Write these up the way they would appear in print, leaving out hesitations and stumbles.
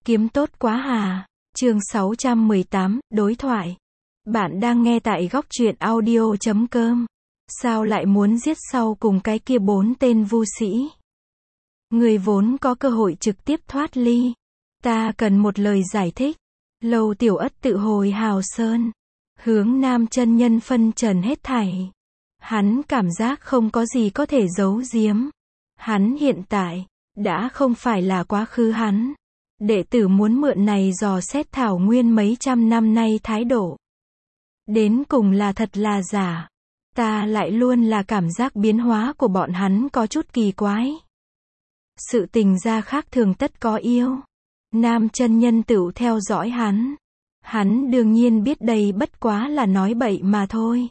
Kiếm tốt quá hà. Chương 618, đối thoại. Bạn đang nghe tại góc truyện audio.com. Sao lại muốn giết sau cùng cái kia 4 tên vu sĩ? Người vốn có cơ hội trực tiếp thoát ly. Ta cần một lời giải thích. Lâu Tiểu Ất tự hồi hào sơn. Hướng Nam chân nhân phân trần hết thảy. Hắn cảm giác không có gì có thể giấu giếm. Hắn hiện tại, đã không phải là quá khứ hắn. Đệ tử muốn mượn này dò xét Thảo Nguyên mấy trăm năm nay thái độ. Đến cùng là thật là giả. Ta lại luôn là cảm giác biến hóa của bọn hắn có chút kỳ quái. Sự tình ra khác thường tất có yêu. Nam chân nhân tựu theo dõi hắn. Hắn đương nhiên biết đây bất quá là nói bậy mà thôi.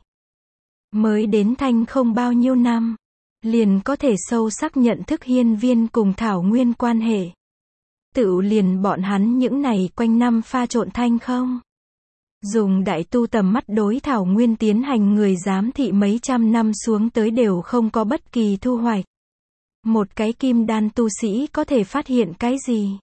Mới đến Thanh không bao nhiêu năm, liền có thể sâu sắc nhận thức hiên viên cùng Thảo Nguyên quan hệ. Tựu liền bọn hắn những này quanh năm pha trộn Thanh không. Dùng đại tu tầm mắt đối Thảo Nguyên tiến hành người giám thị mấy trăm năm xuống tới đều không có bất kỳ thu hoạch. Một cái kim đan tu sĩ có thể phát hiện cái gì?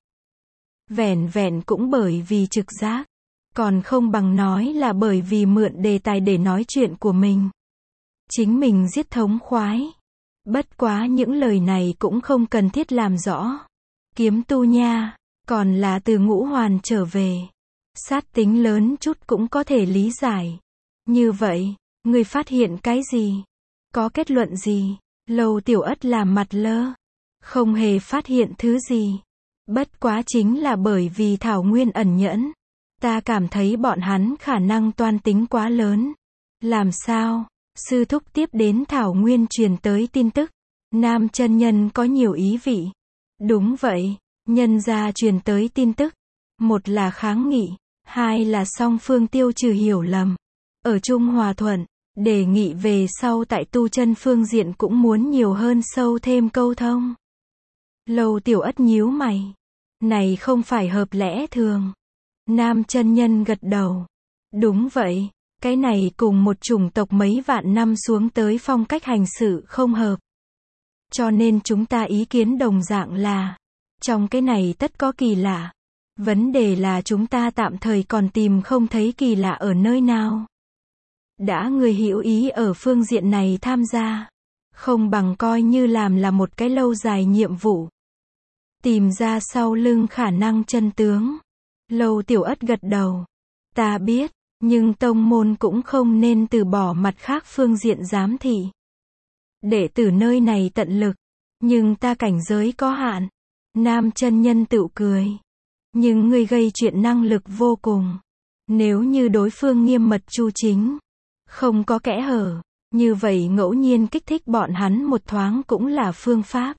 Vẻn vẹn cũng bởi vì trực giác. Còn không bằng nói là bởi vì mượn đề tài để nói chuyện của mình. Chính mình giết thống khoái. Bất quá những lời này cũng không cần thiết làm rõ. Kiếm tu nha, còn là từ ngũ hoàn trở về. Sát tính lớn chút cũng có thể lý giải. Như vậy, người phát hiện cái gì? Có kết luận gì? Lâu Tiểu Ất làm mặt lơ. Không hề phát hiện thứ gì. Bất quá chính là bởi vì Thảo Nguyên ẩn nhẫn. Ta cảm thấy bọn hắn khả năng toan tính quá lớn. Làm sao? Sư thúc tiếp đến Thảo Nguyên truyền tới tin tức. Nam chân nhân có nhiều ý vị. Đúng vậy, nhân gia truyền tới tin tức. Một là kháng nghị, hai là song phương tiêu trừ hiểu lầm. Ở chung hòa thuận, đề nghị về sau tại tu chân phương diện cũng muốn nhiều hơn sâu thêm câu thông. Lâu Tiểu Ất nhíu mày. Này không phải hợp lẽ thường. Nam chân nhân gật đầu. Đúng vậy, cái này cùng một chủng tộc mấy vạn năm xuống tới phong cách hành sự không hợp. Cho nên chúng ta ý kiến đồng dạng là, trong cái này tất có kỳ lạ. Vấn đề là chúng ta tạm thời còn tìm không thấy kỳ lạ ở nơi nào. Đã người hữu ý ở phương diện này tham gia, không bằng coi như làm là một cái lâu dài nhiệm vụ. Tìm ra sau lưng khả năng chân tướng. Lâu Tiểu Ất gật đầu. Ta biết, nhưng tông môn cũng không nên từ bỏ mặt khác phương diện giám thị. Đệ tử nơi này tận lực, nhưng ta cảnh giới có hạn. Nam chân nhân tự cười. Nhưng người gây chuyện năng lực vô cùng. Nếu như đối phương nghiêm mật chu chính, không có kẽ hở, như vậy ngẫu nhiên kích thích bọn hắn một thoáng cũng là phương pháp.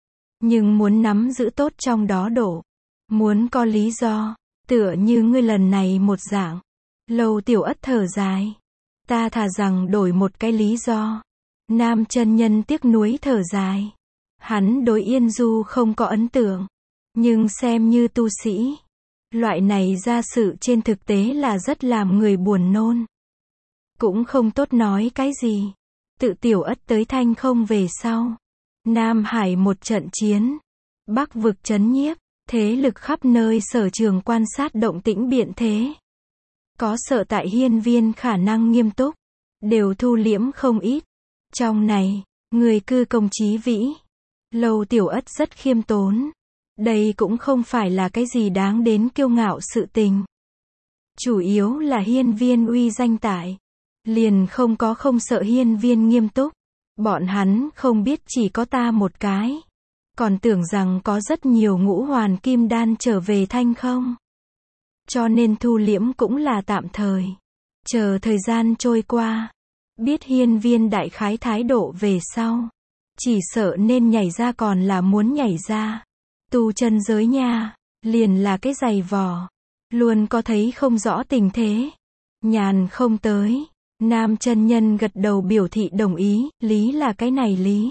Nhưng muốn nắm giữ tốt trong đó độ, muốn có lý do, tựa như ngươi lần này một dạng. Lâu Tiểu Ất thở dài. Ta thà rằng đổi một cái lý do. Nam chân nhân tiếc nuối thở dài. Hắn đối Yên Du không có ấn tượng. Nhưng xem như tu sĩ, loại này ra sự trên thực tế là rất làm người buồn nôn. Cũng không tốt nói cái gì. Tự Tiểu Ất tới Thanh không về sau. Nam Hải một trận chiến. Bắc vực trấn nhiếp. Thế lực khắp nơi sở trường quan sát động tĩnh biện thế. Có sợ tại hiên viên khả năng nghiêm túc. Đều thu liễm không ít. Trong này, người cư công chí vĩ. Lâu Tiểu Ất rất khiêm tốn. Đây cũng không phải là cái gì đáng đến kiêu ngạo sự tình. Chủ yếu là hiên viên uy danh tại. Liền không sợ hiên viên nghiêm túc. Bọn hắn không biết chỉ có ta một cái. Còn tưởng rằng có rất nhiều ngũ hoàn kim đan trở về Thanh không. Cho nên thu liễm cũng là tạm thời. Chờ thời gian trôi qua. Biết hiên viên đại khái thái độ về sau. Chỉ sợ nên nhảy ra còn là muốn nhảy ra. Tu chân giới nha, liền là cái giày vò. Luôn có thấy không rõ tình thế. Nhàn không tới. Nam chân nhân gật đầu biểu thị đồng ý, lý là cái này lý.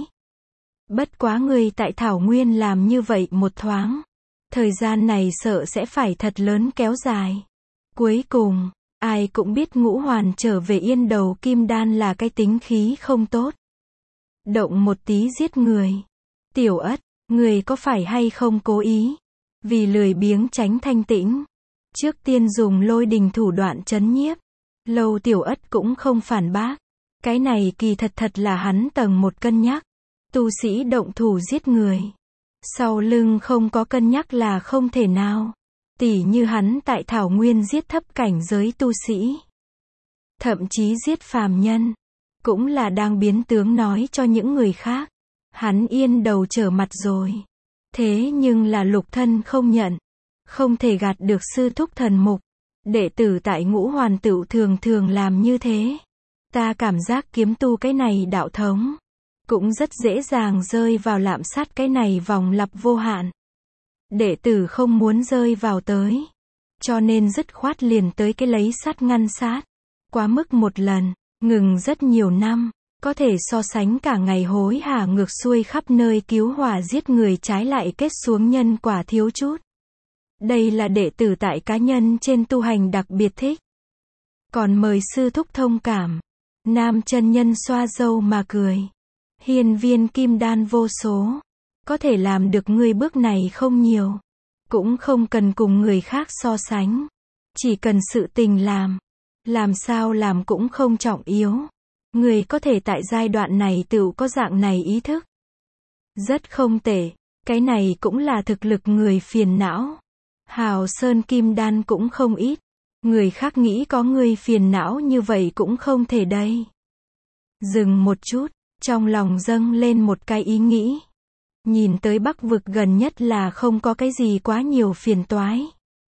Bất quá người tại Thảo Nguyên làm như vậy một thoáng. Thời gian này sợ sẽ phải thật lớn kéo dài. Cuối cùng, ai cũng biết ngũ hoàn trở về Yên Đầu kim đan là cái tính khí không tốt. Động một tí giết người. Tiểu Ất, người có phải hay không cố ý? Vì lười biếng tránh thanh tĩnh, trước tiên dùng lôi đình thủ đoạn trấn nhiếp. Lâu Tiểu Ất cũng không phản bác. Cái này kỳ thật là hắn tầng một cân nhắc. Tu sĩ động thủ giết người, sau lưng không có cân nhắc là không thể nào. Tỉ như hắn tại Thảo Nguyên giết thấp cảnh giới tu sĩ, thậm chí giết phàm nhân, cũng là đang biến tướng nói cho những người khác. Hắn yên đầu trở mặt rồi. Thế nhưng là Lục Thân không nhận. Không thể gạt được sư thúc thần mục. Đệ tử tại Ngũ Hoàn Tựu thường thường làm như thế. Ta cảm giác kiếm tu cái này đạo thống, cũng rất dễ dàng rơi vào lạm sát cái này vòng lặp vô hạn. Đệ tử không muốn rơi vào tới, cho nên dứt khoát liền tới cái lấy sát ngăn sát. Quá mức một lần, ngừng rất nhiều năm, có thể so sánh cả ngày hối hả ngược xuôi khắp nơi cứu hỏa giết người trái lại kết xuống nhân quả thiếu chút. Đây là đệ tử tại cá nhân trên tu hành đặc biệt thích. Còn mời sư thúc thông cảm. Nam chân nhân xoa râu mà cười. Hiên viên kim đan vô số, có thể làm được ngươi bước này không nhiều, cũng không cần cùng người khác so sánh, chỉ cần sự tình làm sao làm cũng không trọng yếu. Người có thể tại giai đoạn này tự có dạng này ý thức, rất không tệ. Cái này cũng là thực lực người phiền não. Hào Sơn kim đan cũng không ít, người khác nghĩ có người phiền não như vậy cũng không thể đây. Dừng một chút, trong lòng dâng lên một cái ý nghĩ. Nhìn tới Bắc vực gần nhất là không có cái gì quá nhiều phiền toái.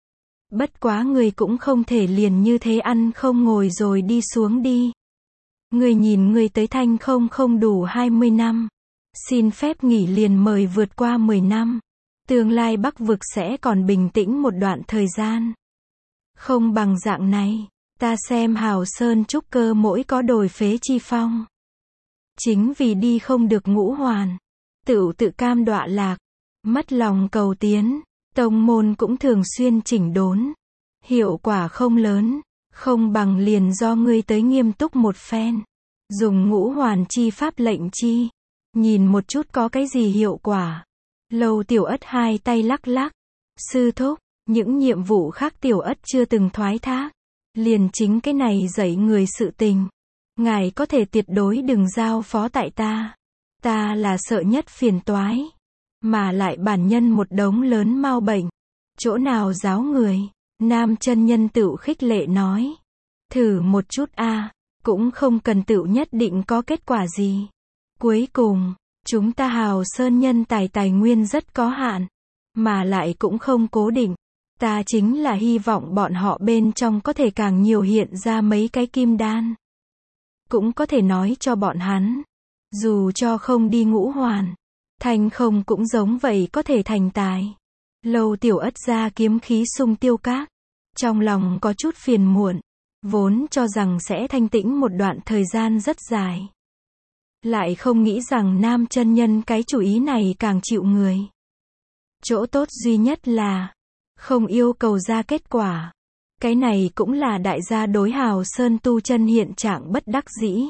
Bất quá người cũng không thể liền như thế ăn không ngồi rồi đi xuống đi. Người nhìn người tới Thanh không đủ 20 năm. Xin phép nghỉ liền mời vượt qua 10 năm. Tương lai Bắc vực sẽ còn bình tĩnh một đoạn thời gian. Không bằng dạng này, ta xem Hào Sơn trúc cơ mỗi có đổi phế chi phong. Chính vì đi không được Ngũ Hoàn, tự cam đọa lạc, mất lòng cầu tiến, tông môn cũng thường xuyên chỉnh đốn. Hiệu quả không lớn, không bằng liền do ngươi tới nghiêm túc một phen. Dùng Ngũ Hoàn chi pháp lệnh chi, nhìn một chút có cái gì hiệu quả. Lâu Tiểu Ất hai tay lắc lắc. Sư thúc, những nhiệm vụ khác Tiểu Ất chưa từng thoái thác. Liền chính cái này dạy người sự tình. Ngài có thể tuyệt đối đừng giao phó tại ta. Ta là sợ nhất phiền toái. Mà lại bản nhân một đống lớn mau bệnh. Chỗ nào giáo người? Nam chân nhân tự khích lệ nói. Thử một chút a, cũng không cần tự nhất định có kết quả gì. Cuối cùng, chúng ta Hào Sơn nhân tài nguyên rất có hạn, mà lại cũng không cố định. Ta chính là hy vọng bọn họ bên trong có thể càng nhiều hiện ra mấy cái kim đan. Cũng có thể nói cho bọn hắn, dù cho không đi Ngũ Hoàn, thành không cũng giống vậy có thể thành tài. Lâu Tiểu Ất ra kiếm khí sung tiêu các, trong lòng có chút phiền muộn, vốn cho rằng sẽ thanh tĩnh một đoạn thời gian rất dài. Lại không nghĩ rằng nam chân nhân cái chủ ý này càng chịu người. Chỗ tốt duy nhất là không yêu cầu ra kết quả. Cái này cũng là đại gia đối Hào Sơn tu chân hiện trạng bất đắc dĩ.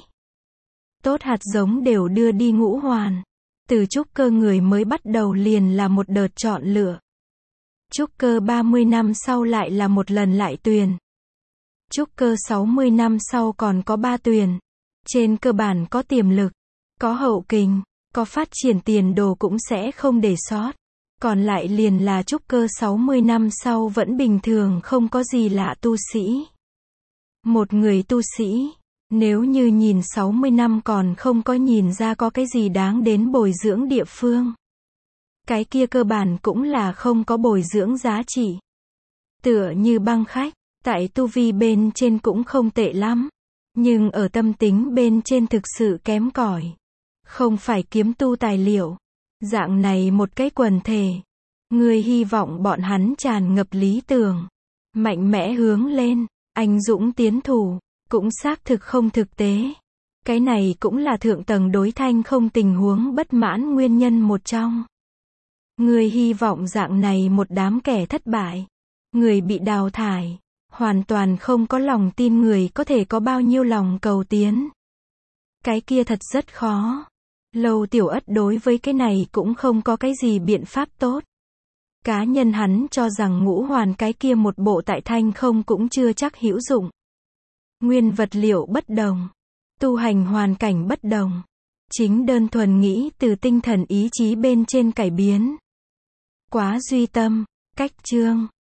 Tốt hạt giống đều đưa đi Ngũ Hoàn. Từ trúc cơ người mới bắt đầu liền là một đợt chọn lựa. Trúc cơ 30 năm sau lại là một lần lại tuyển. Trúc cơ 60 năm sau còn có 3 tuyển. Trên cơ bản có tiềm lực, có hậu kình, có phát triển tiền đồ cũng sẽ không để sót. Còn lại liền là trúc cơ 60 năm sau vẫn bình thường không có gì lạ tu sĩ. Một người tu sĩ, nếu như nhìn 60 năm còn không có nhìn ra có cái gì đáng đến bồi dưỡng địa phương, cái kia cơ bản cũng là không có bồi dưỡng giá trị. Tựa như băng khách, tại tu vi bên trên cũng không tệ lắm, nhưng ở tâm tính bên trên thực sự kém cỏi. Không phải kiếm tu tài liệu. Dạng này một cái quần thể, người hy vọng bọn hắn tràn ngập lý tưởng, mạnh mẽ hướng lên, anh dũng tiến thủ, cũng xác thực không thực tế. Cái này cũng là thượng tầng đối Thanh không tình huống bất mãn nguyên nhân một trong. Người hy vọng dạng này một đám kẻ thất bại, người bị đào thải, hoàn toàn không có lòng tin người có thể có bao nhiêu lòng cầu tiến. Cái kia thật rất khó. Lâu Tiểu Ất đối với cái này cũng không có cái gì biện pháp tốt. Cá nhân hắn cho rằng ngũ hoàn cái kia một bộ tại Thanh không cũng chưa chắc hữu dụng. Nguyên vật liệu bất đồng, tu hành hoàn cảnh bất đồng, chính đơn thuần nghĩ từ tinh thần ý chí bên trên cải biến. Quá duy tâm, cách chương.